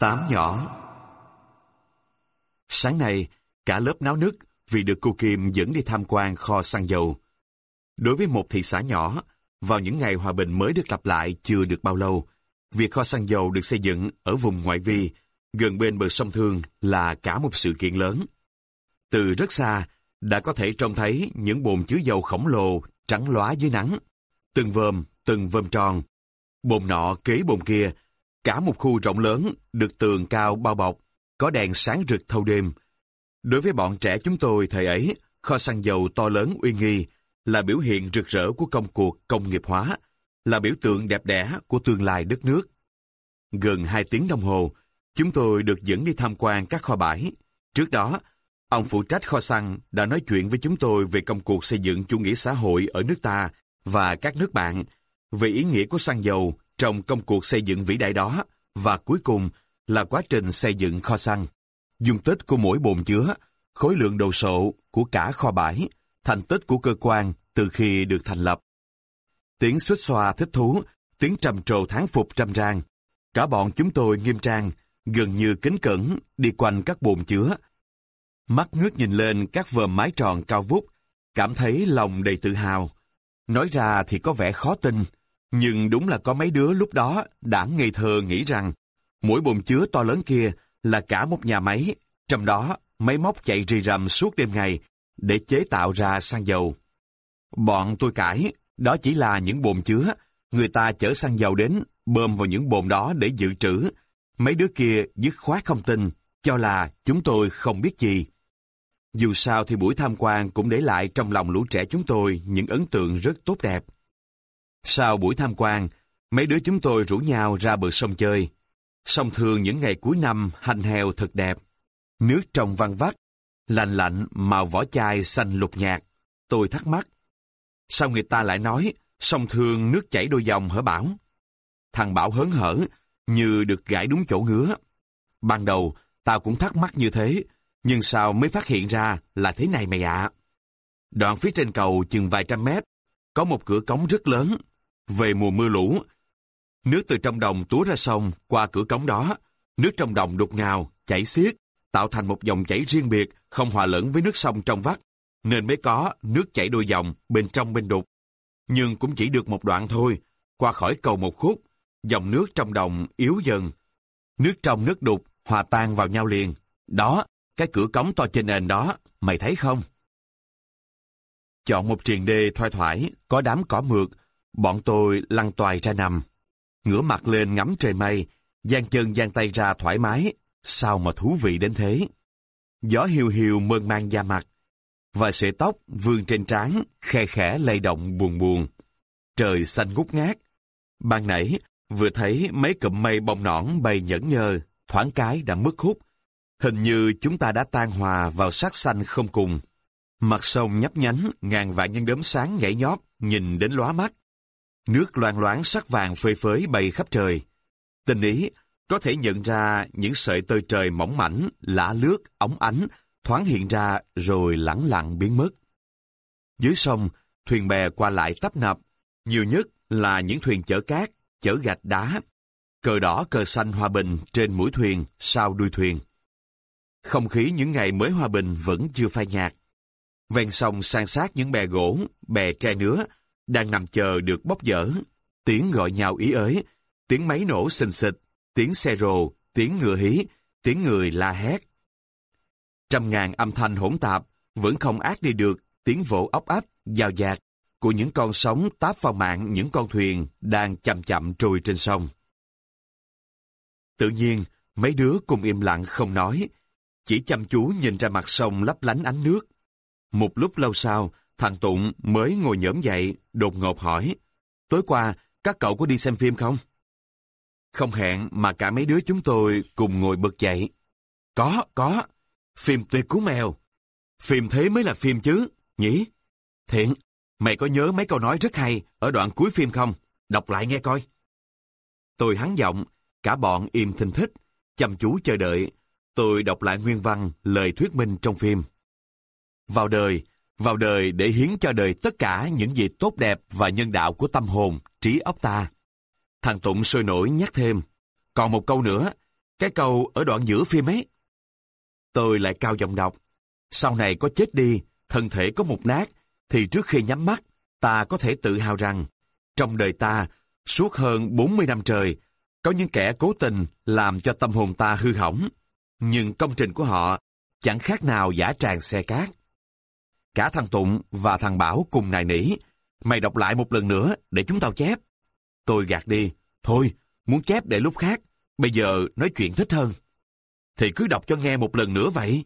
Tám nhỏ. Sáng nay, cả lớp náo nức vì được cô Kim dẫn đi tham quan kho xăng dầu. Đối với một thị xã nhỏ, vào những ngày hòa bình mới được lập lại chưa được bao lâu, việc kho xăng dầu được xây dựng ở vùng ngoại vi, gần bên bờ sông Thương là cả một sự kiện lớn. Từ rất xa, đã có thể trông thấy những bồn chứa dầu khổng lồ trắng lóa dưới nắng. Từng vơm tròn. Bồn nọ kế bồn kia, cả một khu rộng lớn được tường cao bao bọc, có đèn sáng rực thâu đêm. Đối với bọn trẻ chúng tôi thời ấy, kho xăng dầu to lớn uy nghi là biểu hiện rực rỡ của công cuộc công nghiệp hóa, là biểu tượng đẹp đẽ của tương lai đất nước. Gần 2 tiếng đồng hồ, chúng tôi được dẫn đi tham quan các kho bãi. Trước đó, ông phụ trách kho xăng đã nói chuyện với chúng tôi về công cuộc xây dựng chủ nghĩa xã hội ở nước ta và các nước bạn, về ý nghĩa của xăng dầu trong công cuộc xây dựng vĩ đại đó, và cuối cùng là quá trình xây dựng kho xăng. Dung tích của mỗi bồn chứa, khối lượng đồ sộ của cả kho bãi, thành tích của cơ quan từ khi được thành lập. Tiếng xuýt xoa thích thú, tiếng trầm trồ thán phục râm ran. Cả bọn chúng tôi nghiêm trang, gần như kính cẩn đi quanh các bồn chứa. Mắt ngước nhìn lên các vòm mái tròn cao vút, cảm thấy lòng đầy tự hào. Nói ra thì có vẻ khó tin, nhưng đúng là có mấy đứa lúc đó đã ngây thơ nghĩ rằng mỗi bồn chứa to lớn kia là cả một nhà máy, trong đó máy móc chạy rì rầm suốt đêm ngày để chế tạo ra xăng dầu. Bọn tôi cãi, đó chỉ là những bồn chứa, người ta chở xăng dầu đến, bơm vào những bồn đó để dự trữ. Mấy đứa kia dứt khoát không tin, cho là chúng tôi không biết gì. Dù sao thì buổi tham quan cũng để lại trong lòng lũ trẻ chúng tôi những ấn tượng rất tốt đẹp. Sau buổi tham quan, mấy đứa chúng tôi rủ nhau ra bờ sông chơi. Sông Thương những ngày cuối năm hanh heo thật đẹp. Nước trong văng vắt, lạnh lạnh màu vỏ chai xanh lục nhạt. Tôi thắc mắc, sao người ta lại nói sông Thương nước chảy đôi dòng hả Bảo? Thằng Bảo hớn hở, như được gãi đúng chỗ ngứa. Ban đầu, tao cũng thắc mắc như thế, nhưng sao mới phát hiện ra là thế này mày ạ? Đoạn phía trên cầu chừng vài trăm mét, có một cửa cống rất lớn. Về mùa mưa lũ, nước từ trong đồng túa ra sông qua cửa cống đó, nước trong đồng đục ngào, chảy xiết, tạo thành một dòng chảy riêng biệt, không hòa lẫn với nước sông trong vắt, nên mới có nước chảy đôi dòng, bên trong bên đục. Nhưng cũng chỉ được một đoạn thôi, qua khỏi cầu một khúc, dòng nước trong đồng yếu dần. Nước trong nước đục hòa tan vào nhau liền. Đó, cái cửa cống to trên nền đó, mày thấy không? Chọn một triền đê thoai thoải, có đám cỏ mượt, bọn tôi lăn toài ra nằm. Ngửa mặt lên ngắm trời mây, dang chân dang tay ra thoải mái, sao mà thú vị đến thế. Gió hiu hiu mơn man da mặt, và sợi tóc vương trên trán, khe khẽ lay động buồn buồn. Trời xanh ngút ngát. Ban nãy, vừa thấy mấy cụm mây bông nõn bay nhẫn nhơ, thoáng cái đã mất hút. Hình như chúng ta đã tan hòa vào sắc xanh không cùng. Mặt sông nhấp nhánh, ngàn vạn những đốm sáng nhảy nhót, nhìn đến lóa mắt. Nước loang loáng sắc vàng phơi phới bay khắp trời. Tình ý, có thể nhận ra những sợi tơ trời mỏng mảnh, lả lướt, óng ánh, thoáng hiện ra rồi lẳng lặng biến mất. Dưới sông, thuyền bè qua lại tấp nập, nhiều nhất là những thuyền chở cát, chở gạch đá. Cờ đỏ cờ xanh hòa bình trên mũi thuyền, sau đuôi thuyền. Không khí những ngày mới hòa bình vẫn chưa phai nhạt. Ven sông san sát những bè gỗ, bè tre nứa, đang nằm chờ được bóc dỡ. Tiếng gọi nhau ý ới, tiếng máy nổ xình xịch, tiếng xe rồ, tiếng ngựa hí, tiếng người la hét. Trăm ngàn âm thanh hỗn tạp, vẫn không át đi được tiếng vỗ ốc ách, dào dạt của những con sóng táp vào mạng những con thuyền đang chậm chậm trôi trên sông. Tự nhiên, mấy đứa cùng im lặng không nói, chỉ chăm chú nhìn ra mặt sông lấp lánh ánh nước. Một lúc lâu sau, thằng Tụng mới ngồi nhổm dậy, đột ngột hỏi, tối qua, các cậu có đi xem phim không? Không hẹn mà cả mấy đứa chúng tôi cùng ngồi bật dậy. Có. Phim Tuyệt Cú Mèo. Phim thế mới là phim chứ, nhỉ? Thiện, mày có nhớ mấy câu nói rất hay ở đoạn cuối phim không? Đọc lại nghe coi. Tôi hắn giọng, cả bọn im thinh thích, chăm chú chờ đợi. Tôi đọc lại nguyên văn lời thuyết minh trong phim. Vào đời để hiến cho đời tất cả những gì tốt đẹp và nhân đạo của tâm hồn, trí óc ta. Thằng Tụng sôi nổi nhắc thêm. Còn một câu nữa, Cái câu ở đoạn giữa phim ấy. Tôi lại cao giọng đọc. Sau này có chết đi, thân thể có mục nát, thì trước khi nhắm mắt, ta có thể tự hào rằng, trong đời ta, suốt hơn 40 năm trời, có những kẻ cố tình làm cho tâm hồn ta hư hỏng. Nhưng công trình của họ chẳng khác nào dã tràng xe cát. Cả thằng Tụng và thằng Bảo cùng nài nỉ. Mày đọc lại một lần nữa để chúng tao chép. Tôi gạt đi. Thôi, muốn chép để lúc khác. Bây giờ nói chuyện thích hơn. Thì cứ đọc cho nghe một lần nữa vậy.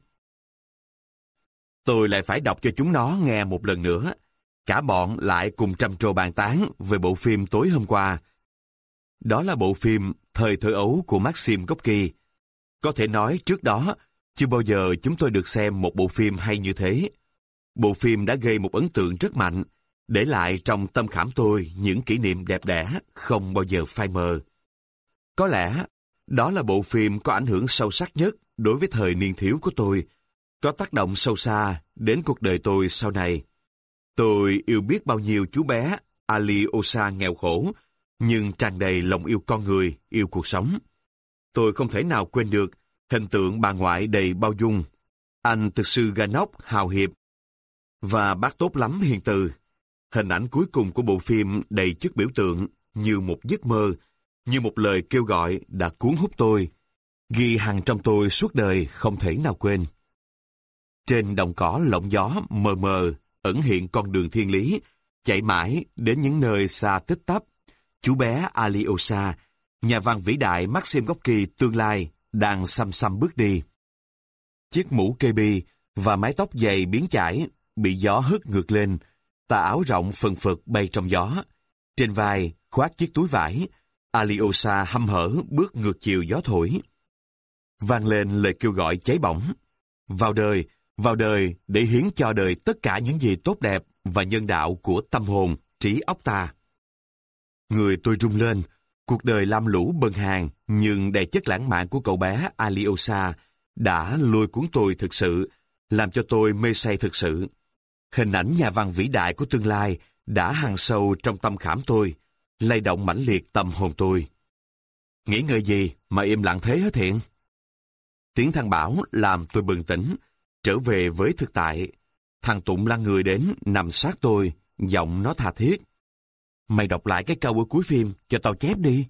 Tôi lại phải đọc cho chúng nó nghe một lần nữa. Cả bọn lại cùng trầm trồ bàn tán về bộ phim tối hôm qua. Đó là bộ phim Thời thơ ấu của Maxim Gorky. Có thể nói trước đó, chưa bao giờ chúng tôi được xem một bộ phim hay như thế. Bộ phim đã gây một ấn tượng rất mạnh, để lại trong tâm khảm tôi những kỷ niệm đẹp đẽ không bao giờ phai mờ. Có lẽ, đó là bộ phim có ảnh hưởng sâu sắc nhất đối với thời niên thiếu của tôi, có tác động sâu xa đến cuộc đời tôi sau này. Tôi yêu biết bao nhiêu chú bé Aliosa nghèo khổ, nhưng tràn đầy lòng yêu con người, yêu cuộc sống. Tôi không thể nào quên được hình tượng bà ngoại đầy bao dung, anh thực sư Ganok hào hiệp, và bác tốt lắm hiền từ. Hình ảnh cuối cùng của bộ phim đầy chất biểu tượng, như một giấc mơ, như một lời kêu gọi đã cuốn hút tôi, ghi hằn trong tôi suốt đời không thể nào quên. Trên đồng cỏ lộng gió mờ mờ, ẩn hiện con đường thiên lý, chạy mãi đến những nơi xa tích tắp. Chú bé Aliosa, nhà văn vĩ đại Maxim Gorky tương lai, đang xăm xăm bước đi. Chiếc mũ kê bi và mái tóc dày biến chải bị gió hất ngược lên, tà áo rộng phần phật bay trong gió. Trên vai khoác chiếc túi vải, Aliosa hăm hở bước ngược chiều gió thổi. Vang lên lời kêu gọi cháy bỏng. Vào đời để hiến cho đời tất cả những gì tốt đẹp và nhân đạo của tâm hồn, trí óc ta. Người tôi rung lên, cuộc đời lam lũ bần hàn nhưng đầy chất lãng mạn của cậu bé Aliosa đã lôi cuốn tôi thực sự, làm cho tôi mê say thực sự. Hình ảnh nhà văn vĩ đại của tương lai đã hằn sâu trong tâm khảm tôi, lay động mãnh liệt tâm hồn tôi. Nghĩ ngợi gì mà im lặng thế hả Thiện? Tiếng thằng Bảo làm tôi bừng tỉnh, trở về với thực tại. Thằng Tụng lăn người đến, nằm sát tôi, giọng nó tha thiết. Mày đọc lại cái câu ở cuối phim cho tao chép đi.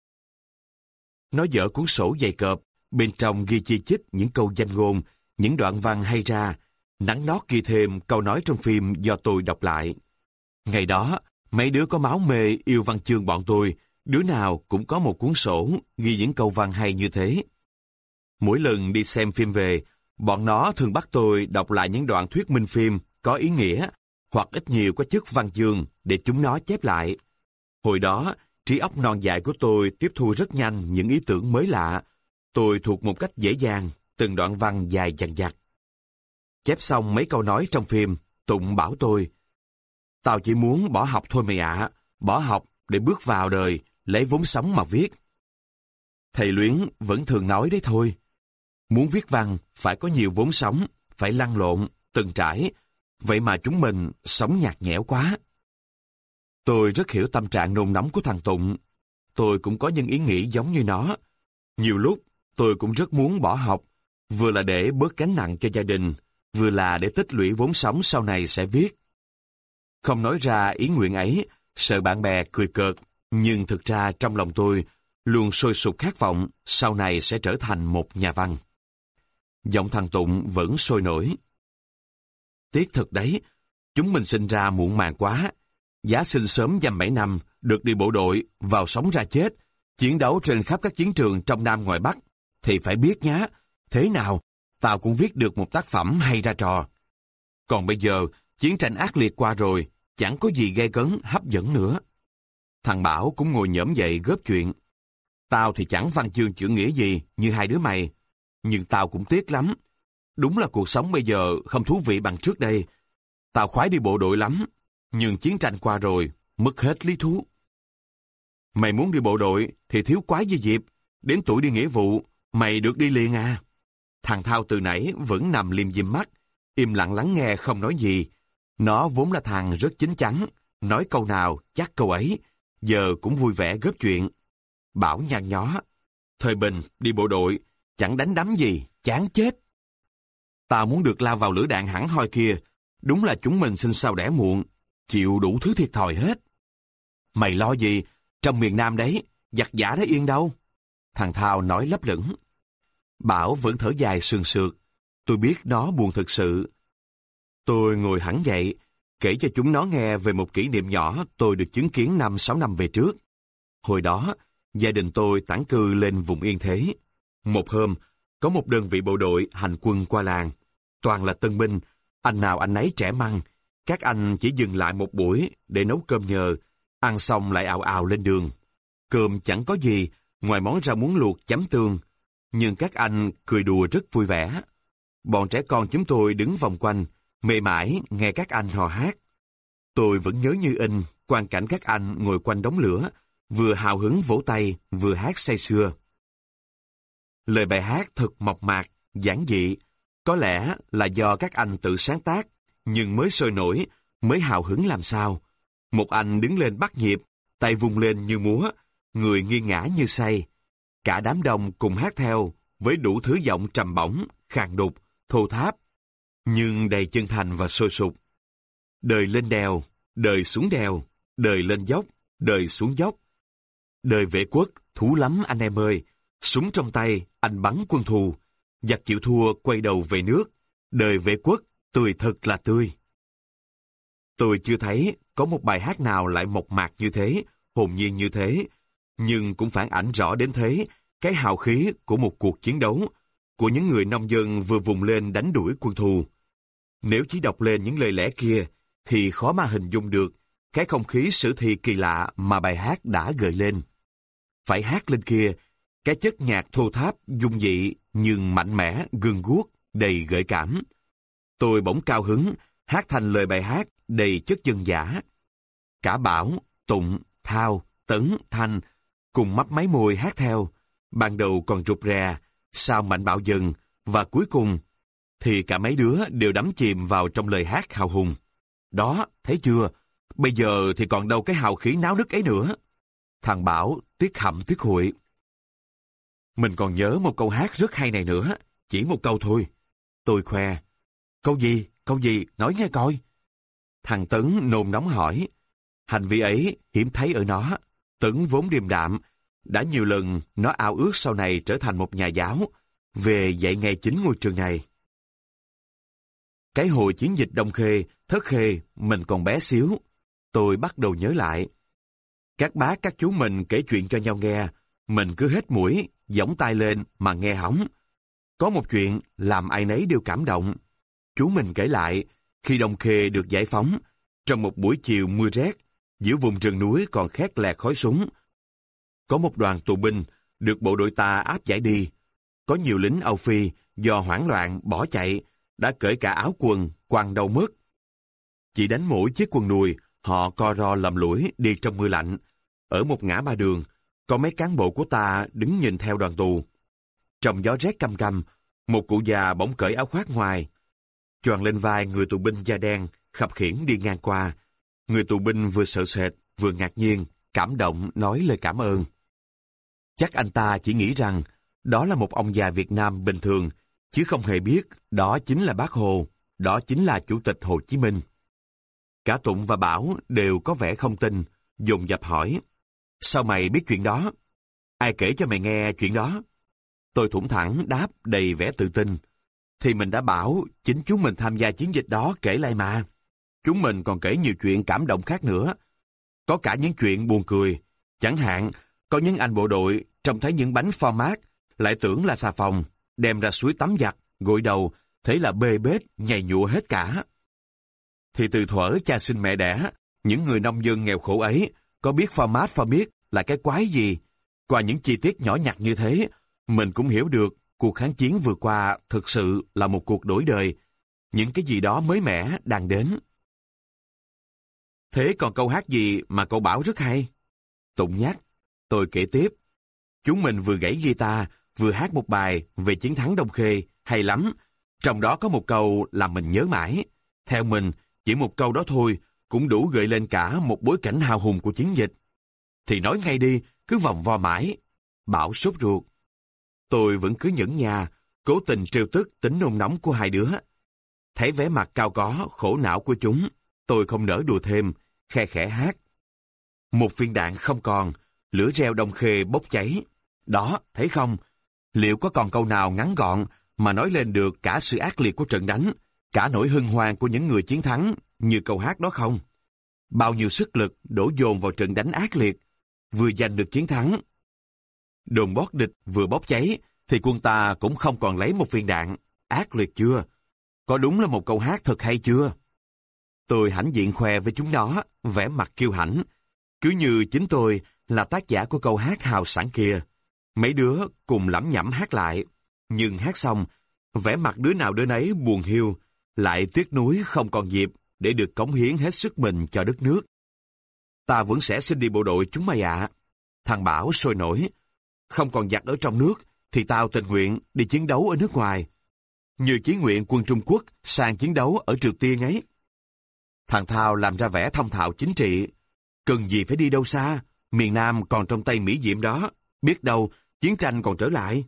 Nó dở cuốn sổ dày cộp, bên trong ghi chi chít những câu danh ngôn, những đoạn văn hay ra, nắn nót ghi thêm câu nói trong phim do tôi đọc lại. Ngày đó, mấy đứa có máu mê yêu văn chương bọn tôi, đứa nào cũng có một cuốn sổ ghi những câu văn hay như thế. Mỗi lần đi xem phim về, bọn nó thường bắt tôi đọc lại những đoạn thuyết minh phim có ý nghĩa, hoặc ít nhiều có chất văn chương để chúng nó chép lại. Hồi đó, trí óc non dại của tôi tiếp thu rất nhanh những ý tưởng mới lạ. Tôi thuộc một cách dễ dàng từng đoạn văn dài dằng dặc. Chép xong mấy câu nói trong phim, Tụng bảo tôi, tao chỉ muốn bỏ học thôi mày ạ, bỏ học để bước vào đời, lấy vốn sống mà viết. Thầy Luyến vẫn thường nói đấy thôi. Muốn viết văn phải có nhiều vốn sống, phải lăn lộn, từng trải. Vậy mà chúng mình sống nhạt nhẽo quá. Tôi rất hiểu tâm trạng nôn nóng của thằng Tụng. Tôi cũng có những ý nghĩ giống như nó. Nhiều lúc tôi cũng rất muốn bỏ học, vừa là để bớt gánh nặng cho gia đình, vừa là để tích lũy vốn sống sau này sẽ viết. Không nói ra ý nguyện ấy, sợ bạn bè cười cợt, nhưng thực ra trong lòng tôi luôn sôi sục khát vọng sau này sẽ trở thành một nhà văn. Giọng thằng Tụng vẫn sôi nổi. Tiếc thật đấy, chúng mình sinh ra muộn màng quá. Giá sinh sớm dăm 7 năm, được đi bộ đội, vào sống ra chết, chiến đấu trên khắp các chiến trường trong Nam ngoài Bắc, thì phải biết nhá, thế nào, tao cũng viết được một tác phẩm hay ra trò. Còn bây giờ, chiến tranh ác liệt qua rồi, chẳng có gì gay cấn, hấp dẫn nữa. Thằng Bảo cũng ngồi nhổm dậy góp chuyện. Tao thì chẳng văn chương chữ nghĩa gì như hai đứa mày, nhưng tao cũng tiếc lắm. Đúng là cuộc sống bây giờ không thú vị bằng trước đây. Tao khoái đi bộ đội lắm, nhưng chiến tranh qua rồi, mất hết lý thú. Mày muốn đi bộ đội thì thiếu quái gì dịp, đến tuổi đi nghĩa vụ, mày được đi liền à. Thằng Thao từ nãy vẫn nằm liêm diêm mắt, im lặng lắng nghe không nói gì. Nó vốn là thằng rất chín chắn, nói câu nào chắc câu ấy, giờ cũng vui vẻ góp chuyện. Bảo nhăn nhó, Thời bình, đi bộ đội, chẳng đánh đấm gì, chán chết. Tao muốn được lao vào lửa đạn hẳn hoi kia, đúng là chúng mình sinh sao đẻ muộn, chịu đủ thứ thiệt thòi hết. Mày lo gì, trong miền Nam đấy, giặc giả đó yên đâu. Thằng Thao nói lấp lửng. Bảo vẫn thở dài sườn sượt. Tôi biết nó buồn thực sự. Tôi ngồi hẳn dậy, kể cho chúng nó nghe về một kỷ niệm nhỏ tôi được chứng kiến 5-6 năm về trước. Hồi đó, gia đình tôi tản cư lên vùng Yên Thế. Một hôm, có một đơn vị bộ đội hành quân qua làng. Toàn là tân binh, anh nào anh nấy trẻ măng. Các anh chỉ dừng lại một buổi để nấu cơm nhờ, ăn xong lại ào ào lên đường. Cơm chẳng có gì, ngoài món rau muống luộc chấm tương. Nhưng các anh cười đùa rất vui vẻ. Bọn trẻ con chúng tôi đứng vòng quanh, mê mải nghe các anh hò hát. Tôi vẫn nhớ như in quang cảnh các anh ngồi quanh đống lửa, vừa hào hứng vỗ tay, vừa hát say sưa. Lời bài hát thật mộc mạc, giản dị. Có lẽ là do các anh tự sáng tác, nhưng mới sôi nổi, mới hào hứng làm sao. Một anh đứng lên bắt nhịp, tay vung lên như múa, người nghiêng ngã như say. Cả đám đông cùng hát theo, với đủ thứ giọng trầm bổng, khàn đục, thô tháp, nhưng đầy chân thành và sôi sục. Đời lên đèo, đời xuống đèo, đời lên dốc, đời xuống dốc. Đời vệ quốc, thú lắm anh em ơi, súng trong tay, anh bắn quân thù. Giặc chịu thua quay đầu về nước, đời vệ quốc, tươi thật là tươi. Tôi chưa thấy có một bài hát nào lại mộc mạc như thế, hồn nhiên như thế, nhưng cũng phản ảnh rõ đến thế cái hào khí của một cuộc chiến đấu, của những người nông dân vừa vùng lên đánh đuổi quân thù. Nếu chỉ đọc lên những lời lẽ kia, thì khó mà hình dung được cái không khí sử thi kỳ lạ mà bài hát đã gợi lên. Phải hát lên kia, cái chất nhạc thô tháp, dung dị, nhưng mạnh mẽ, gương guốc, đầy gợi cảm. Tôi bỗng cao hứng, hát thành lời bài hát đầy chất dân dã. Cả Bảo, Tụng, Thao, Tấn, Thanh cùng mấp máy môi hát theo. Ban đầu còn rụt rè, sau mạnh bạo dần, và cuối cùng thì cả mấy đứa đều đắm chìm vào trong lời hát hào hùng. Đó, thấy chưa? Bây giờ thì còn đâu cái hào khí náo nức ấy nữa. Thằng Bảo tiếc hậm tiếc hụi. Mình còn nhớ một câu hát rất hay này nữa, chỉ một câu thôi. Tôi khoe. Câu gì, nói nghe coi. Thằng Tấn nôn nóng hỏi. Hành vi ấy hiếm thấy ở nó. Tấn vốn điềm đạm, đã nhiều lần nó ao ước sau này trở thành một nhà giáo, về dạy nghề chính ngôi trường này. Cái hồi chiến dịch Đông Khê, Thất Khê, mình còn bé xíu. Tôi bắt đầu nhớ lại. Các bác các chú mình kể chuyện cho nhau nghe, mình cứ hết mũi, giỏng tai lên mà nghe hỏng. Có một chuyện làm ai nấy đều cảm động. Chú mình kể lại, khi Đông Khê được giải phóng, trong một buổi chiều mưa rét, giữa vùng rừng núi còn khét lẹt khói súng, có một đoàn tù binh được bộ đội ta áp giải đi. Có nhiều lính Âu Phi do hoảng loạn bỏ chạy, đã cởi cả áo quần, quăng đâu mất. Chỉ đánh mỗi chiếc quần đùi, họ co ro lầm lũi đi trong mưa lạnh. Ở một ngã ba đường, có mấy cán bộ của ta đứng nhìn theo đoàn tù. Trong gió rét căm căm, một cụ già bỗng cởi áo khoác ngoài, choàng lên vai người tù binh da đen, khập khiễng đi ngang qua. Người tù binh vừa sợ sệt, vừa ngạc nhiên, cảm động nói lời cảm ơn. Chắc anh ta chỉ nghĩ rằng đó là một ông già Việt Nam bình thường, chứ không hề biết đó chính là Bác Hồ, đó chính là Chủ tịch Hồ Chí Minh. Cả Tụng và Bảo đều có vẻ không tin, dồn dập hỏi. Sao mày biết chuyện đó? Ai kể cho mày nghe chuyện đó? Tôi thủng thẳng đáp đầy vẻ tự tin. Thì mình đã bảo chính chúng mình tham gia chiến dịch đó kể lại mà. Chúng mình còn kể nhiều chuyện cảm động khác nữa. Có cả những chuyện buồn cười. Chẳng hạn, có những anh bộ đội trông thấy những bánh pho mát, lại tưởng là xà phòng, đem ra suối tắm giặt, gội đầu, thấy là bê bết, nhầy nhụa hết cả. Thì từ thuở cha sinh mẹ đẻ, những người nông dân nghèo khổ ấy có biết pho mát pho miết là cái quái gì. Qua những chi tiết nhỏ nhặt như thế, mình cũng hiểu được cuộc kháng chiến vừa qua thực sự là một cuộc đổi đời. Những cái gì đó mới mẻ đang đến. Thế còn câu hát gì mà cậu bảo rất hay? Tụng nhắc. Tôi kể tiếp. Chúng mình vừa gảy guitar, vừa hát một bài về chiến thắng Đông Khê, hay lắm. Trong đó có một câu làm mình nhớ mãi. Theo mình, chỉ một câu đó thôi cũng đủ gợi lên cả một bối cảnh hào hùng của chiến dịch. Thì nói ngay đi, cứ vòng vo mãi. Bảo sốt ruột. Tôi vẫn cứ nhẫn nha, cố tình trêu tức tính nôn nóng của hai đứa. Thấy vẻ mặt cao có, khổ não của chúng, tôi không nỡ đùa thêm, khe khẽ hát. Một viên đạn không còn, lửa reo Đông Khê bốc cháy. Đó, thấy không? Liệu có còn câu nào ngắn gọn mà nói lên được cả sự ác liệt của trận đánh, cả nỗi hân hoan của những người chiến thắng như câu hát đó không? Bao nhiêu sức lực đổ dồn vào trận đánh ác liệt, vừa giành được chiến thắng. Đồn bót địch vừa bốc cháy, thì quân ta cũng không còn lấy một viên đạn. Ác liệt chưa? Có đúng là một câu hát thật hay chưa? Tôi hãnh diện khoe với chúng nó, vẻ mặt kiêu hãnh, cứ như chính tôi là tác giả của câu hát hào sảng kia. Mấy đứa cùng lẩm nhẩm hát lại, nhưng hát xong, vẻ mặt đứa nào đứa nấy buồn hiu, lại tiếc nuối không còn dịp để được cống hiến hết sức mình cho đất nước. Ta vẫn sẽ xin đi bộ đội chúng mày ạ. Thằng Bảo sôi nổi. Không còn giặc ở trong nước, thì tao tình nguyện đi chiến đấu ở nước ngoài. Như chí nguyện quân Trung Quốc sang chiến đấu ở Triều Tiên ấy. Thằng Thao làm ra vẻ thông thạo chính trị. Cần gì phải đi đâu xa, miền Nam còn trong tay Mỹ Diệm đó. Biết đâu, chiến tranh còn trở lại.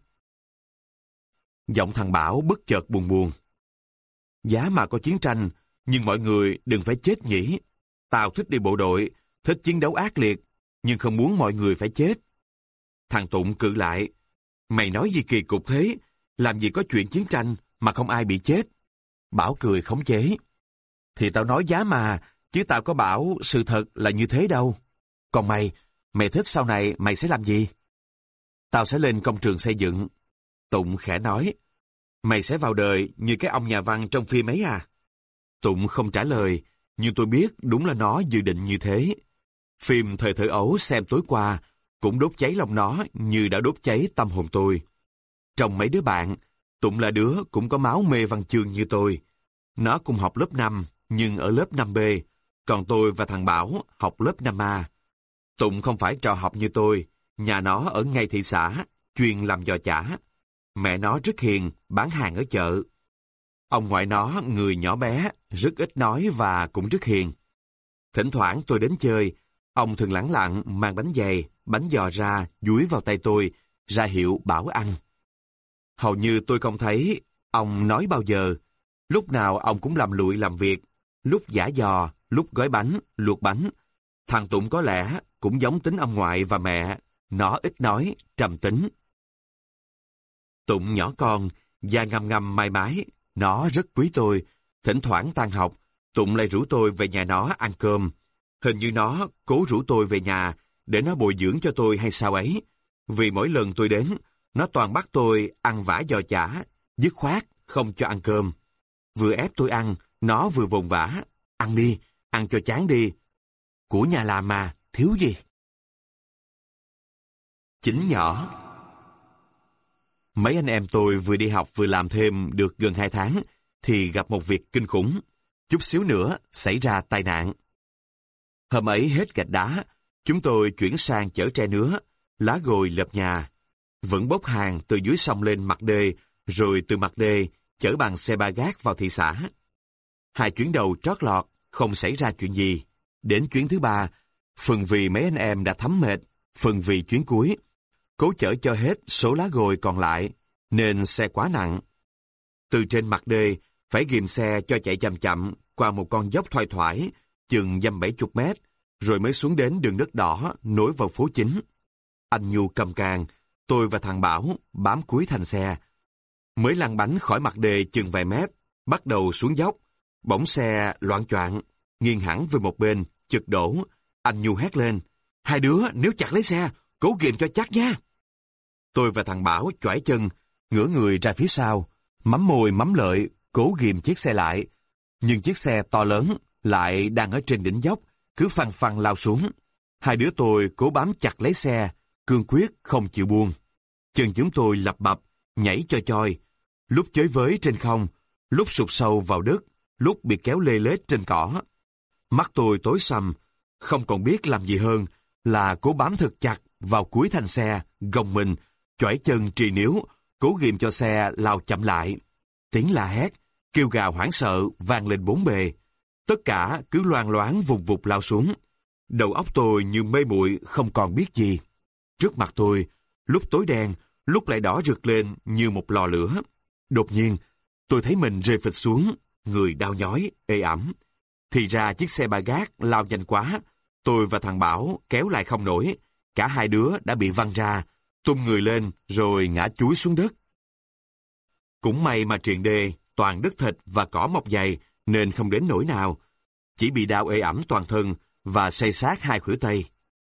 Giọng thằng Bảo bất chợt buồn buồn. Giá mà có chiến tranh, nhưng mọi người đừng phải chết nhỉ. Tao thích đi bộ đội, thích chiến đấu ác liệt, nhưng không muốn mọi người phải chết. Thằng Tụng cự lại. Mày nói gì kỳ cục thế? Làm gì có chuyện chiến tranh mà không ai bị chết? Bảo cười khống chế. Thì tao nói giá mà, chứ tao có bảo sự thật là như thế đâu. Còn mày thích sau này mày sẽ làm gì? Tao sẽ lên công trường xây dựng. Tụng khẽ nói. Mày sẽ vào đời như cái ông nhà văn trong phim ấy à? Tụng không trả lời, nhưng tôi biết đúng là nó dự định như thế. Phim Thời thơ ấu xem tối qua cũng đốt cháy lòng nó như đã đốt cháy tâm hồn tôi. Trong mấy đứa bạn, Tụng là đứa cũng có máu mê văn chương như tôi. Nó cùng học lớp 5, nhưng ở lớp 5B, còn tôi và thằng Bảo học lớp 5A. Tụng không phải trò học như tôi, nhà nó ở ngay thị xã, chuyên làm giò chả. Mẹ nó rất hiền, bán hàng ở chợ. Ông ngoại nó người nhỏ bé, rất ít nói và cũng rất hiền. Thỉnh thoảng tôi đến chơi, ông thường lẳng lặng mang bánh dày, bánh giò ra, dúi vào tay tôi, ra hiệu bảo ăn. Hầu như tôi không thấy ông nói bao giờ. Lúc nào ông cũng làm lụi làm việc, lúc giã giò, lúc gói bánh, luộc bánh. Thằng Tụng có lẽ cũng giống tính ông ngoại và mẹ, nó ít nói, trầm tính. Tụng nhỏ con, da ngăm ngăm mai mái, nó rất quý tôi. Thỉnh thoảng tan học, Tụng lại rủ tôi về nhà nó ăn cơm. Hình như nó cố rủ tôi về nhà để nó bồi dưỡng cho tôi hay sao ấy. Vì mỗi lần tôi đến, nó toàn bắt tôi ăn vả giò chả, dứt khoát không cho ăn cơm. Vừa ép tôi ăn, nó vừa vồn vã. Ăn đi, ăn cho chán đi. Của nhà làm mà, thiếu gì? Chính nhỏ. Mấy anh em tôi vừa đi học vừa làm thêm được gần 2 tháng, thì gặp một việc kinh khủng. Chút xíu nữa xảy ra tai nạn. Hôm ấy hết gạch đá, chúng tôi chuyển sang chở tre nứa, lá gồi lợp nhà. Vẫn bốc hàng từ dưới sông lên mặt đê, rồi từ mặt đê chở bằng xe ba gác vào thị xã. 2 chuyến đầu trót lọt, không xảy ra chuyện gì. Đến chuyến thứ 3, phần vì mấy anh em đã thấm mệt, phần vì chuyến cuối, cố chở cho hết số lá gồi còn lại, nên xe quá nặng. Từ trên mặt đê, phải ghìm xe cho chạy chậm chậm qua một con dốc thoai thoải, chừng dăm 70 mét, rồi mới xuống đến đường đất đỏ nối vào phố chính. Anh Nhu cầm càng, tôi và thằng Bảo bám cuối thành xe. Mới lăn bánh khỏi mặt đê chừng vài mét, bắt đầu xuống dốc, bỗng xe loạng choạng, nghiêng hẳn về một bên, chực đổ. Anh Nhu hét lên, 2 đứa nếu chặt lấy xe, cố ghìm cho chắc nha. Tôi và thằng Bảo choải chân, ngửa người ra phía sau, mắm môi mắm lợi, cố ghìm chiếc xe lại. Nhưng chiếc xe to lớn lại đang ở trên đỉnh dốc, cứ phăng phăng lao xuống. 2 đứa tôi cố bám chặt lấy xe, cương quyết không chịu buông. Chân chúng tôi lập bập, nhảy cho choi, lúc chới với trên không, lúc sụt sâu vào đất, lúc bị kéo lê lết trên cỏ. Mắt tôi tối sầm, không còn biết làm gì hơn là cố bám thật chặt vào cuối thành xe, gồng mình, choải chân trì níu, cố ghìm cho xe lao chậm lại. Tiếng la hét, kêu gào hoảng sợ vang lên bốn bề. Tất cả cứ loang loáng vùng vụt lao xuống. Đầu óc tôi như mê muội không còn biết gì. Trước mặt tôi, lúc tối đen, lúc lại đỏ rực lên như một lò lửa. Đột nhiên, tôi thấy mình rơi phịch xuống, người đau nhói, ê ẩm. Thì ra chiếc xe ba gác lao nhanh quá, tôi và thằng Bảo kéo lại không nổi, cả hai đứa đã bị văng ra, tung người lên rồi ngã chúi xuống đất. Cũng may mà triền đê toàn đất thịt và cỏ mọc dày nên không đến nỗi nào, chỉ bị đau ê ẩm toàn thân và xây xát hai khuỷu tay.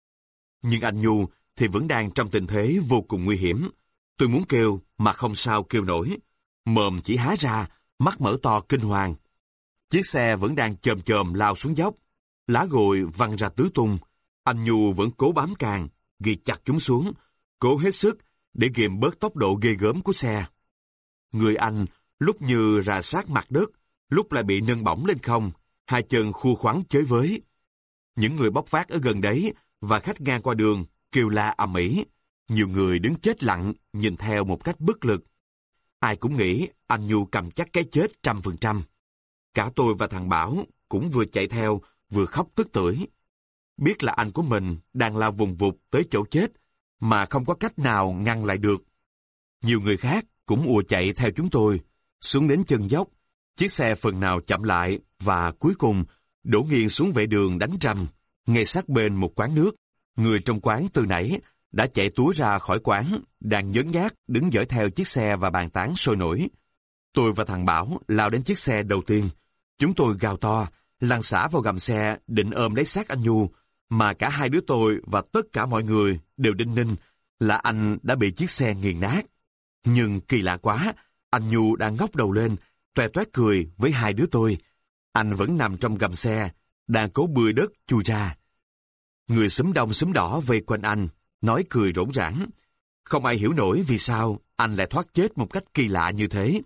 Nhưng anh Nhu thì vẫn đang trong tình thế vô cùng nguy hiểm. Tôi muốn kêu mà không sao kêu nổi, mồm chỉ há ra, mắt mở to kinh hoàng. Chiếc xe vẫn đang chồm chồm lao xuống dốc, lá gồi văng ra tứ tung. Anh Nhu vẫn cố bám càng, ghi chặt chúng xuống, cố hết sức để ghìm bớt tốc độ ghê gớm của xe. Người anh lúc như rà sát mặt đất, lúc lại bị nâng bổng lên không, hai chân khua khoắn chới với. Những người bốc vác ở gần đấy và khách ngang qua đường kêu la ầm ĩ. Nhiều người đứng chết lặng nhìn theo một cách bất lực. Ai cũng nghĩ anh Nhu cầm chắc cái chết 100%. Cả tôi và thằng Bảo cũng vừa chạy theo vừa khóc tức tưởi. Biết là anh của mình đang lao vùng vụt tới chỗ chết mà không có cách nào ngăn lại được. Nhiều người khác cũng ùa chạy theo chúng tôi. Xuống đến chân dốc, chiếc xe phần nào chậm lại và cuối cùng đổ nghiêng xuống vệ đường đánh rầm. Ngay sát bên một quán nước, người trong quán từ nãy đã chạy túa ra khỏi quán, đang nhớn nhác đứng dõi theo chiếc xe và bàn tán sôi nổi. Tôi và thằng Bảo lao đến chiếc xe đầu tiên. Chúng tôi gào to, lăn xả vào gầm xe định ôm lấy xác anh Nhu, mà cả hai đứa tôi và tất cả mọi người đều đinh ninh là anh đã bị chiếc xe nghiền nát. Nhưng kỳ lạ quá, anh Nhu đang ngóc đầu lên, toe toét cười với hai đứa tôi. Anh vẫn nằm trong gầm xe, đang cố bươi đất chui ra. Người xúm đông xúm đỏ vây quanh anh, nói cười rỗng rãng. Không ai hiểu nổi vì sao anh lại thoát chết một cách kỳ lạ như thế.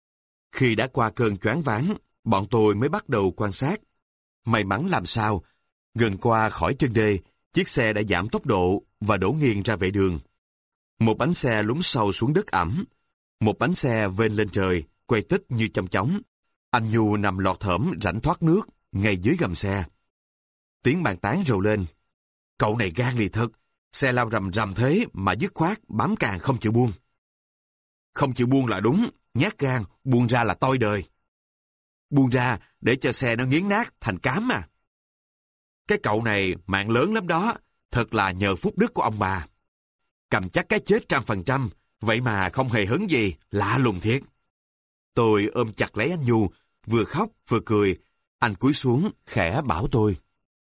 Khi đã qua cơn choáng váng, bọn tôi mới bắt đầu quan sát. May mắn làm sao, gần qua khỏi chân đê, chiếc xe đã giảm tốc độ và đổ nghiêng ra vệ đường. Một bánh xe lún sâu xuống đất ẩm, một bánh xe vênh lên trời, quay tích như chong chóng. Anh Nhu nằm lọt thởm rãnh thoát nước ngay dưới gầm xe. Tiếng bàn tán rồ lên. Cậu này gan lì thật, xe lao rầm rầm thế mà dứt khoát bám càng không chịu buông. Không chịu buông là đúng, nhát gan, buông ra là toi đời. Buông ra để cho xe nó nghiến nát thành cám mà. Cái cậu này mạng lớn lắm đó, thật là nhờ phúc đức của ông bà. Cầm chắc cái chết 100%, vậy mà không hề hấn gì, lạ lùng thiệt. Tôi ôm chặt lấy anh Nhu, vừa khóc vừa cười. Anh cúi xuống, khẽ bảo tôi.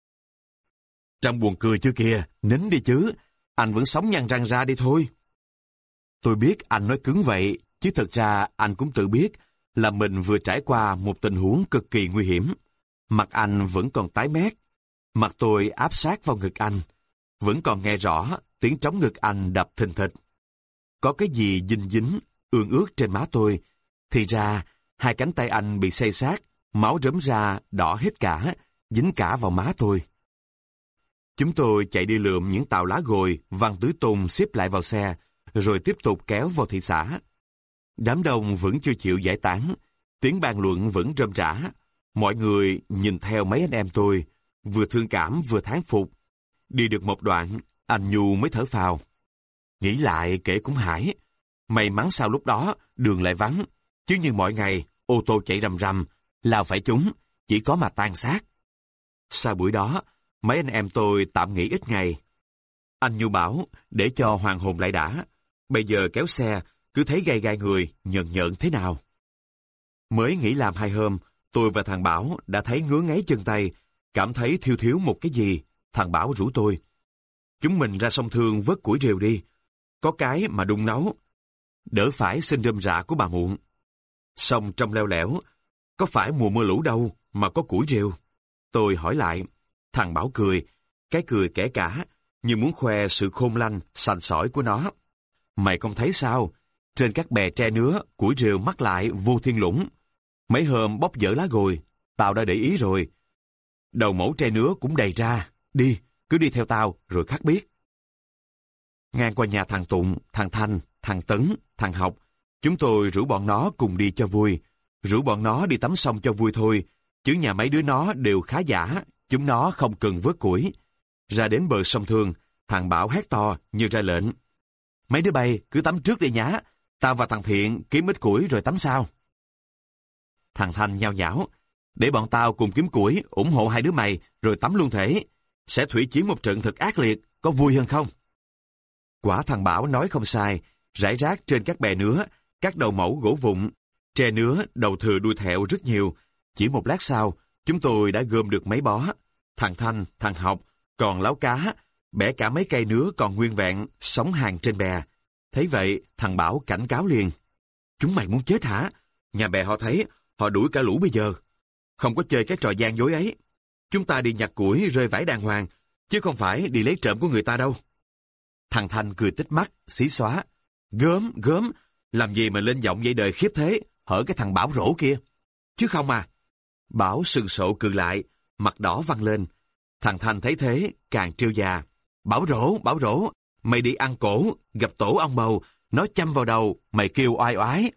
Trông buồn cười chưa kìa, nín đi chứ, anh vẫn sống nhăn răng ra đi thôi. Tôi biết anh nói cứng vậy, chứ thật ra anh cũng tự biết là mình vừa trải qua một tình huống cực kỳ nguy hiểm. Mặt anh vẫn còn tái mét, mặt tôi áp sát vào ngực anh, vẫn còn nghe rõ tiếng trống ngực anh đập thình thịch. Có cái gì dinh dính, ương ướt trên má tôi, thì ra hai cánh tay anh bị xây xát, máu rớm ra đỏ hết cả, dính cả vào má tôi. Chúng tôi chạy đi lượm những tàu lá gồi văng tứ tung xếp lại vào xe, rồi tiếp tục kéo vào thị xã. Đám đông vẫn chưa chịu giải tán, tiếng bàn luận vẫn rôm rả. Mọi người nhìn theo mấy anh em tôi, vừa thương cảm vừa thán phục. Đi được một đoạn, anh Nhu mới thở phào. Nghĩ lại kể cũng hãi. May mắn sao lúc đó đường lại vắng, chứ như mọi ngày ô tô chạy rầm rầm, lao phải chúng, chỉ có mà tan xác. Sau buổi đó, mấy anh em tôi tạm nghỉ ít ngày. Anh Nhu bảo để cho hoàn hồn lại đã. Bây giờ kéo xe, cứ thấy gai gai người, nhợn nhợn thế nào. Mới nghỉ làm 2 hôm, tôi và thằng Bảo đã thấy ngứa ngáy chân tay, cảm thấy thiếu thiếu một cái gì. Thằng Bảo rủ tôi. Chúng mình ra sông Thương vớt củi rêu đi. Có cái mà đun nấu. Đỡ phải xin rơm rạ của bà Muộn. Sông trong leo lẻo, có phải mùa mưa lũ đâu mà có củi rêu. Tôi hỏi lại. Thằng Bảo cười, cái cười kẻ cả, như muốn khoe sự khôn lanh, sành sỏi của nó. Mày không thấy sao? Trên các bè tre nứa, củi rêu mắc lại vô thiên lũng. Mấy hôm bóc dở lá gồi, tao đã để ý rồi. Đầu mẫu tre nứa cũng đầy ra. Đi, cứ đi theo tao, rồi khắc biết. Ngang qua nhà thằng Tụng, thằng Thanh, thằng Tấn, thằng Học, chúng tôi rủ bọn nó cùng đi cho vui. Rủ bọn nó đi tắm sông cho vui thôi, chứ nhà mấy đứa nó đều khá giả, chúng nó không cần vớt củi. Ra đến bờ sông Thương, thằng Bảo hét to như ra lệnh. Mấy đứa bay cứ tắm trước đi nhá. Tao và thằng Thiện kiếm ít củi rồi tắm sau. Thằng Thanh nhao nhao. Để bọn tao cùng kiếm củi, ủng hộ hai đứa mày, rồi tắm luôn thể. Sẽ thủy chiến một trận thật ác liệt, có vui hơn không? Quả thằng Bảo nói không sai, rải rác trên các bè nứa, các đầu mẫu gỗ vụn, tre nứa, đầu thừa đuôi thẹo rất nhiều. Chỉ một lát sau, chúng tôi đã gom được mấy bó. Thằng Thanh, thằng Học, còn láo cá, bẻ cả mấy cây nứa còn nguyên vẹn, sống hàng trên bè. Thấy vậy, thằng Bảo cảnh cáo liền. Chúng mày muốn chết hả? Nhà bè họ thấy, họ đuổi cả lũ bây giờ. Không có chơi cái trò gian dối ấy. Chúng ta đi nhặt củi rơi vãi đàng hoàng, chứ không phải đi lấy trộm của người ta đâu. Thằng Thanh cười tít mắt, xí xóa. Gớm, gớm, làm gì mà lên giọng dậy đời khiếp thế, hở cái thằng Bảo rổ kia. Chứ không à. Bảo sừng sộ cười lại, mặt đỏ văng lên. Thằng Thanh thấy thế, càng trêu già. Bảo rổ, mày đi ăn cổ, gặp tổ ong bầu, nó châm vào đầu, mày kêu oai oái.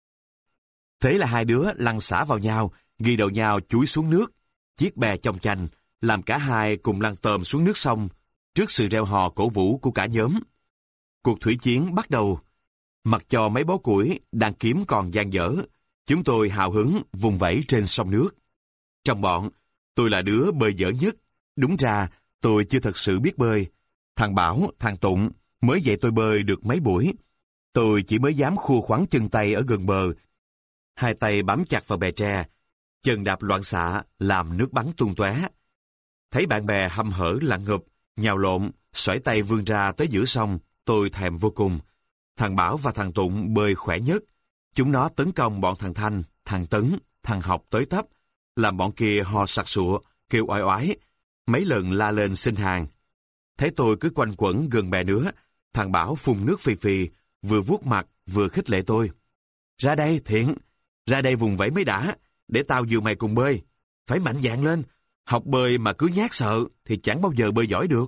Thế là hai đứa lăn xả vào nhau, ghi đầu nhau chúi xuống nước. Chiếc bè chồng chành, làm cả hai cùng lăn tôm xuống nước sông, trước sự reo hò cổ vũ của cả nhóm. Cuộc thủy chiến bắt đầu. Mặc cho mấy bó củi đang kiếm còn dang dở, chúng tôi hào hứng vùng vẫy trên sông nước. Trong bọn, tôi là đứa bơi dở nhất. Đúng ra, tôi chưa thật sự biết bơi. Thằng Bảo, thằng Tụng mới dạy tôi bơi được mấy buổi. Tôi chỉ mới dám khua khoắn chân tay ở gần bờ. Hai tay bám chặt vào bè tre, chân đạp loạn xạ làm nước bắn tung tóe. Thấy bạn bè hăm hở lặn ngụp, nhào lộn, xoải tay vươn ra tới giữa sông, tôi thèm vô cùng. Thằng Bảo và thằng Tụng bơi khỏe nhất. Chúng nó tấn công bọn thằng Thanh, thằng Tấn, thằng Học tới tấp, làm bọn kia ho sặc sụa, kêu oai oái, mấy lần la lên xin hàng. Thấy tôi cứ quanh quẩn gần bè nứa, thằng Bảo phun nước phì phì, vừa vuốt mặt vừa khích lệ tôi. Ra đây, Thiện, ra đây vùng vẫy mới đã, để tao dìu mày cùng bơi. Phải mạnh dạn lên, học bơi mà cứ nhát sợ thì chẳng bao giờ bơi giỏi được.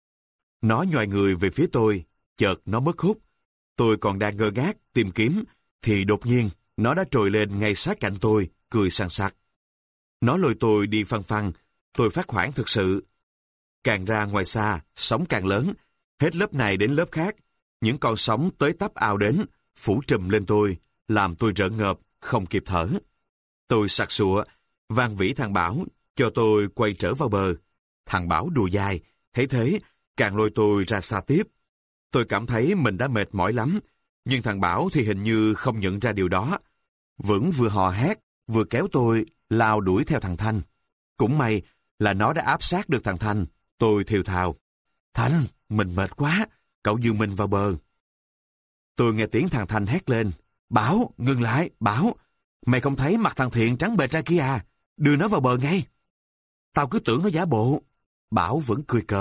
Nó nhoài người về phía tôi, chợt nó mất hút. Tôi còn đang ngơ ngác tìm kiếm, thì đột nhiên nó đã trồi lên ngay sát cạnh tôi, cười sằng sặc. Nó lôi tôi đi phăng phăng, tôi phát hoảng thực sự. Càng ra ngoài xa, sóng càng lớn, hết lớp này đến lớp khác. Những con sóng tới tấp ào đến, phủ trùm lên tôi, làm tôi rợn ngợp, không kịp thở. Tôi sặc sụa, van vỉ thằng Bảo, cho tôi quay trở vào bờ. Thằng Bảo đùa dài, thấy thế, càng lôi tôi ra xa tiếp. Tôi cảm thấy mình đã mệt mỏi lắm, nhưng thằng Bảo thì hình như không nhận ra điều đó. Vẫn vừa hò hét, vừa kéo tôi lao đuổi theo thằng Thanh. Cũng may là nó đã áp sát được thằng Thanh. Tôi thều thào. Thanh, mình mệt quá, cậu dìu mình vào bờ. Tôi nghe tiếng thằng Thanh hét lên. Bảo, ngừng lại, Bảo. Mày không thấy mặt thằng Thiện trắng bệch ra kia à? Đưa nó vào bờ ngay. Tao cứ tưởng nó giả bộ. Bảo vẫn cười cợt.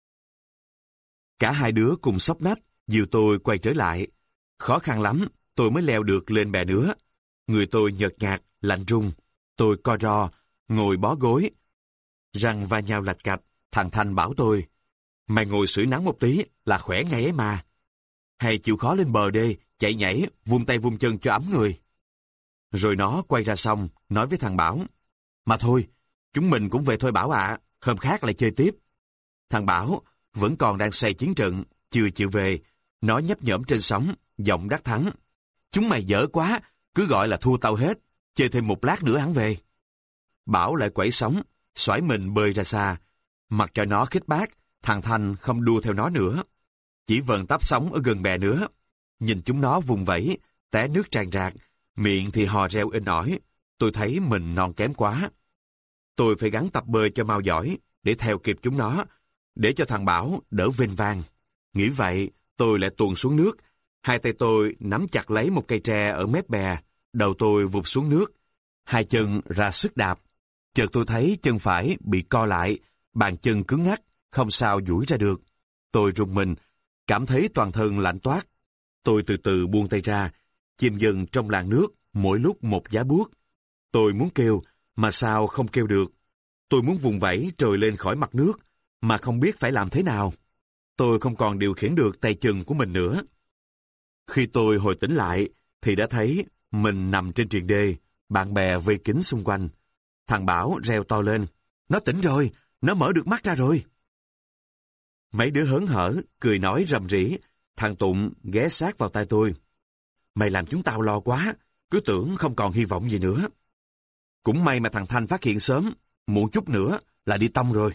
Cả hai đứa cùng xốc nách, dìu tôi quay trở lại. Khó khăn lắm, tôi mới leo được lên bè nứa. Người tôi nhợt nhạt, lạnh run. Tôi co ro, ngồi bó gối. Răng va nhau lạch cạch, thằng Thanh bảo tôi. Mày ngồi sưởi nắng một tí là khỏe ngay ấy mà. Hay chịu khó lên bờ đê, chạy nhảy, vung tay vung chân cho ấm người. Rồi nó quay ra sông, nói với thằng Bảo. Mà thôi, chúng mình cũng về thôi Bảo ạ, hôm khác lại chơi tiếp. Thằng Bảo vẫn còn đang say chiến trận, chưa chịu về. Nó nhấp nhổm trên sóng, giọng đắc thắng. Chúng mày dở quá, cứ gọi là thua tao hết, chơi thêm một lát nữa hắn về. Bảo lại quẩy sóng, xoải mình bơi ra xa. Mặc cho nó khích bác, thằng Thanh không đua theo nó nữa. Chỉ vờn táp sóng ở gần bè nữa. Nhìn chúng nó vùng vẫy, té nước tràn rạc, miệng thì hò reo inh ỏi. Tôi thấy mình non kém quá. Tôi phải gắng tập bơi cho mau giỏi, để theo kịp chúng nó, để cho thằng Bảo đỡ vênh vang. Nghĩ vậy, tôi lại tuồn xuống nước. Hai tay tôi nắm chặt lấy một cây tre ở mép bè, đầu tôi vụt xuống nước. Hai chân ra sức đạp. Chợt tôi thấy chân phải bị co lại, bàn chân cứng ngắc, không sao duỗi ra được. Tôi rùng mình, cảm thấy toàn thân lạnh toát. Tôi từ từ buông tay ra, chìm dần trong làn nước, mỗi lúc một giá buốt. Tôi muốn kêu, mà sao không kêu được. Tôi muốn vùng vẫy trồi lên khỏi mặt nước, mà không biết phải làm thế nào. Tôi không còn điều khiển được tay chân của mình nữa. Khi tôi hồi tỉnh lại, thì đã thấy mình nằm trên triền đê, bạn bè vây kín xung quanh. Thằng Bảo reo to lên. Nó tỉnh rồi, nó mở được mắt ra rồi. Mấy đứa hớn hở, cười nói rầm rĩ. Thằng Tụng ghé sát vào tai tôi. Mày làm chúng tao lo quá, cứ tưởng không còn hy vọng gì nữa. Cũng may mà thằng Thanh phát hiện sớm, muộn chút nữa là đi tông rồi.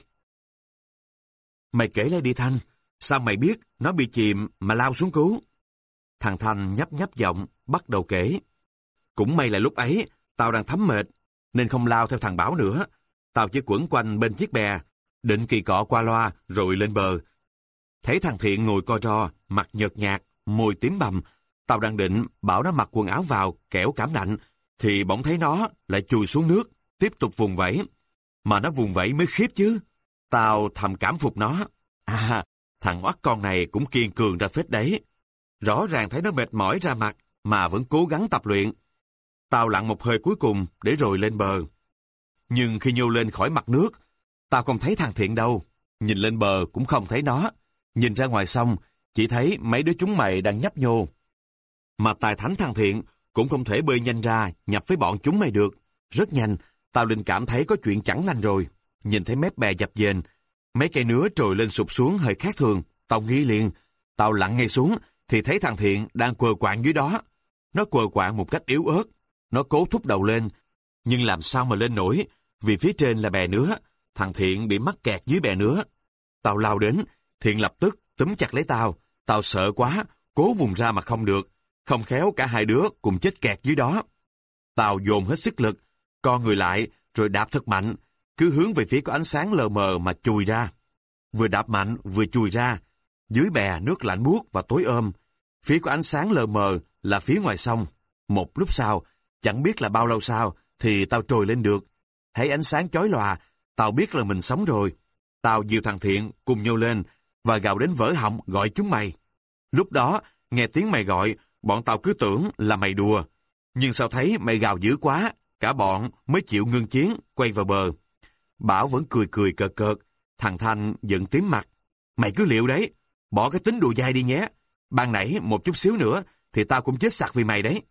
Mày kể lại đi Thanh, sao mày biết nó bị chìm mà lao xuống cứu? Thằng Thanh nhấp nhấp giọng, bắt đầu kể. Cũng may là lúc ấy, tao đang thấm mệt, nên không lao theo thằng Bảo nữa. Tao chỉ quẩn quanh bên chiếc bè, định kỳ cọ qua loa rồi lên bờ. Thấy thằng Thiện ngồi co ro, mặt nhợt nhạt, môi tím bầm. Tao đang định bảo nó mặc quần áo vào, kẻo cảm lạnh, thì bỗng thấy nó lại chùi xuống nước, tiếp tục vùng vẫy. Mà nó vùng vẫy mới khiếp chứ. Tao thầm cảm phục nó. À, thằng oắt con này cũng kiên cường ra phết đấy. Rõ ràng thấy nó mệt mỏi ra mặt, mà vẫn cố gắng tập luyện. Tao lặn một hơi cuối cùng để rồi lên bờ. Nhưng khi nhô lên khỏi mặt nước, tao không thấy thằng Thiện đâu. Nhìn lên bờ cũng không thấy nó. Nhìn ra ngoài sông, chỉ thấy mấy đứa chúng mày đang nhấp nhô. Mà tài thánh thằng Thiện cũng không thể bơi nhanh ra nhập với bọn chúng mày được. Rất nhanh, tao linh cảm thấy có chuyện chẳng lành rồi. Nhìn thấy mép bè dập dềnh, mấy cây nứa trồi lên sụp xuống hơi khác thường. Tao nghi liền. Tao lặn ngay xuống, thì thấy thằng Thiện đang quờ quạng dưới đó. Nó quờ quạng một cách yếu ớt. Nó cố thúc đầu lên, nhưng làm sao mà lên nổi, vì phía trên là bè nứa. Thằng Thiện bị mắc kẹt dưới bè nứa. Tao lao đến, Thiện lập tức túm chặt lấy tao. Tao sợ quá, cố vùng ra mà không được. Không khéo cả hai đứa cùng chết kẹt dưới đó. Tao dồn hết sức lực, co người lại, rồi đạp thật mạnh, cứ hướng về phía có ánh sáng lờ mờ mà chùi ra. Vừa đạp mạnh, vừa chùi ra. Dưới bè nước lạnh buốt và tối ôm. Phía có ánh sáng lờ mờ là phía ngoài sông. Một lúc sau, chẳng biết là bao lâu sau, thì tao trồi lên được. Thấy ánh sáng chói lòa, tao biết là mình sống rồi. Tao dìu thằng Thiện cùng nhau lên, và gào đến vỡ họng gọi chúng mày. Lúc đó, nghe tiếng mày gọi, bọn tao cứ tưởng là mày đùa. Nhưng sao thấy mày gào dữ quá, cả bọn mới chịu ngưng chiến, quay vào bờ. Bảo vẫn cười cười cợt cợt, thằng Thanh giận tím mặt. Mày cứ liệu đấy, bỏ cái tính đùa dai đi nhé. Ban nãy một chút xíu nữa, thì tao cũng chết sặc vì mày đấy.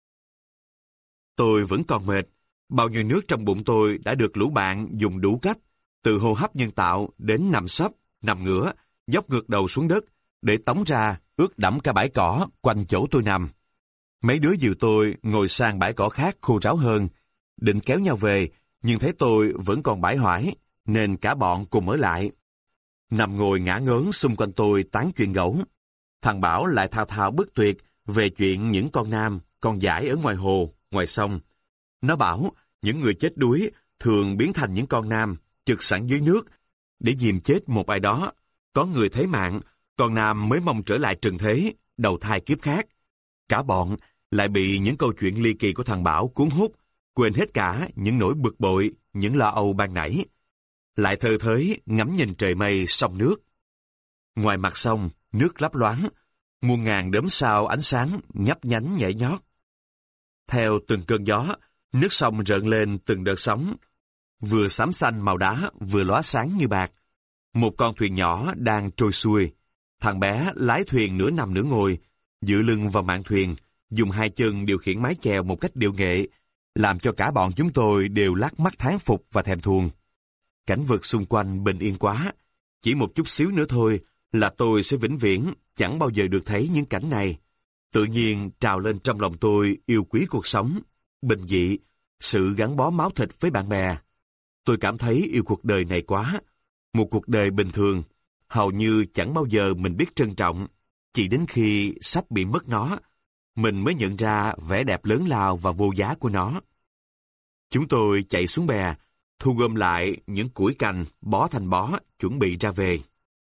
Tôi vẫn còn mệt. Bao nhiêu nước trong bụng tôi đã được lũ bạn dùng đủ cách, từ hô hấp nhân tạo đến nằm sấp, nằm ngửa, dốc ngược đầu xuống đất, để tống ra ướt đẫm cả bãi cỏ quanh chỗ tôi nằm. Mấy đứa dìu tôi ngồi sang bãi cỏ khác khô ráo hơn, định kéo nhau về, nhưng thấy tôi vẫn còn bãi hoải, nên cả bọn cùng ở lại. Nằm ngồi ngả ngớn xung quanh tôi tán chuyện gẫu. Thằng Bảo lại thao thao bất tuyệt về chuyện những con nam, con dải ở ngoài hồ, ngoài sông. Nó bảo những người chết đuối thường biến thành những con nam chực sẵn dưới nước để dìm chết một ai đó. Có người thấy mạng, con nam mới mong trở lại trần thế, đầu thai kiếp khác. Cả bọn lại bị những câu chuyện ly kỳ của thằng Bảo cuốn hút, quên hết cả những nỗi bực bội, những lo âu ban nãy. Lại thơ thới ngắm nhìn trời mây sông nước. Ngoài mặt sông, nước lấp loáng, muôn ngàn đốm sao ánh sáng nhấp nhánh nhảy nhót. Theo từng cơn gió, nước sông rợn lên từng đợt sóng, vừa xám xanh màu đá, vừa lóa sáng như bạc. Một con thuyền nhỏ đang trôi xuôi. Thằng bé lái thuyền nửa nằm nửa ngồi, dựa lưng vào mạn thuyền, dùng hai chân điều khiển mái chèo một cách điệu nghệ, làm cho cả bọn chúng tôi đều lắc mắt thán phục và thèm thuồng. Cảnh vật xung quanh bình yên quá, chỉ một chút xíu nữa thôi là tôi sẽ vĩnh viễn chẳng bao giờ được thấy những cảnh này. Tự nhiên trào lên trong lòng tôi yêu quý cuộc sống, bình dị, sự gắn bó máu thịt với bạn bè. Tôi cảm thấy yêu cuộc đời này quá, một cuộc đời bình thường, hầu như chẳng bao giờ mình biết trân trọng. Chỉ đến khi sắp bị mất nó, mình mới nhận ra vẻ đẹp lớn lao và vô giá của nó. Chúng tôi chạy xuống bè, thu gom lại những củi cành bó thành bó, chuẩn bị ra về.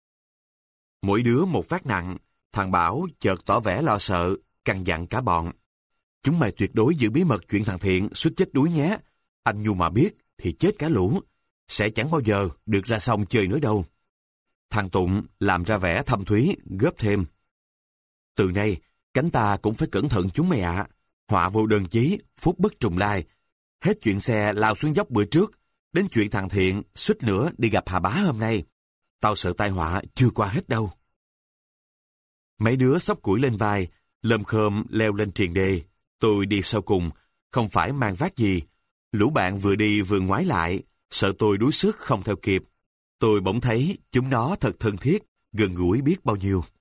Mỗi đứa một phát nặng, thằng Bảo chợt tỏ vẻ lo sợ, căn dặn cả bọn. Chúng mày tuyệt đối giữ bí mật chuyện thằng Thiện suýt chết đuối nhé. Anh Nhu mà biết thì chết cả lũ, sẽ chẳng bao giờ được ra sông chơi nữa đâu. Thằng Tụng làm ra vẻ thâm thúy, góp thêm. Từ nay, cánh ta cũng phải cẩn thận chúng mày ạ. Họa vô đơn chí, phúc bất trùng lai. Hết chuyện xe lao xuống dốc bữa trước, đến chuyện thằng Thiện suýt nữa đi gặp Hà Bá hôm nay. Tao sợ tai họa chưa qua hết đâu. Mấy đứa xốc củi lên vai, lơm khơm leo lên triền đê. Tôi đi sau cùng, không phải mang vác gì. Lũ bạn vừa đi vừa ngoái lại, sợ tôi đuối sức không theo kịp. Tôi bỗng thấy chúng nó thật thân thiết, gần gũi biết bao nhiêu.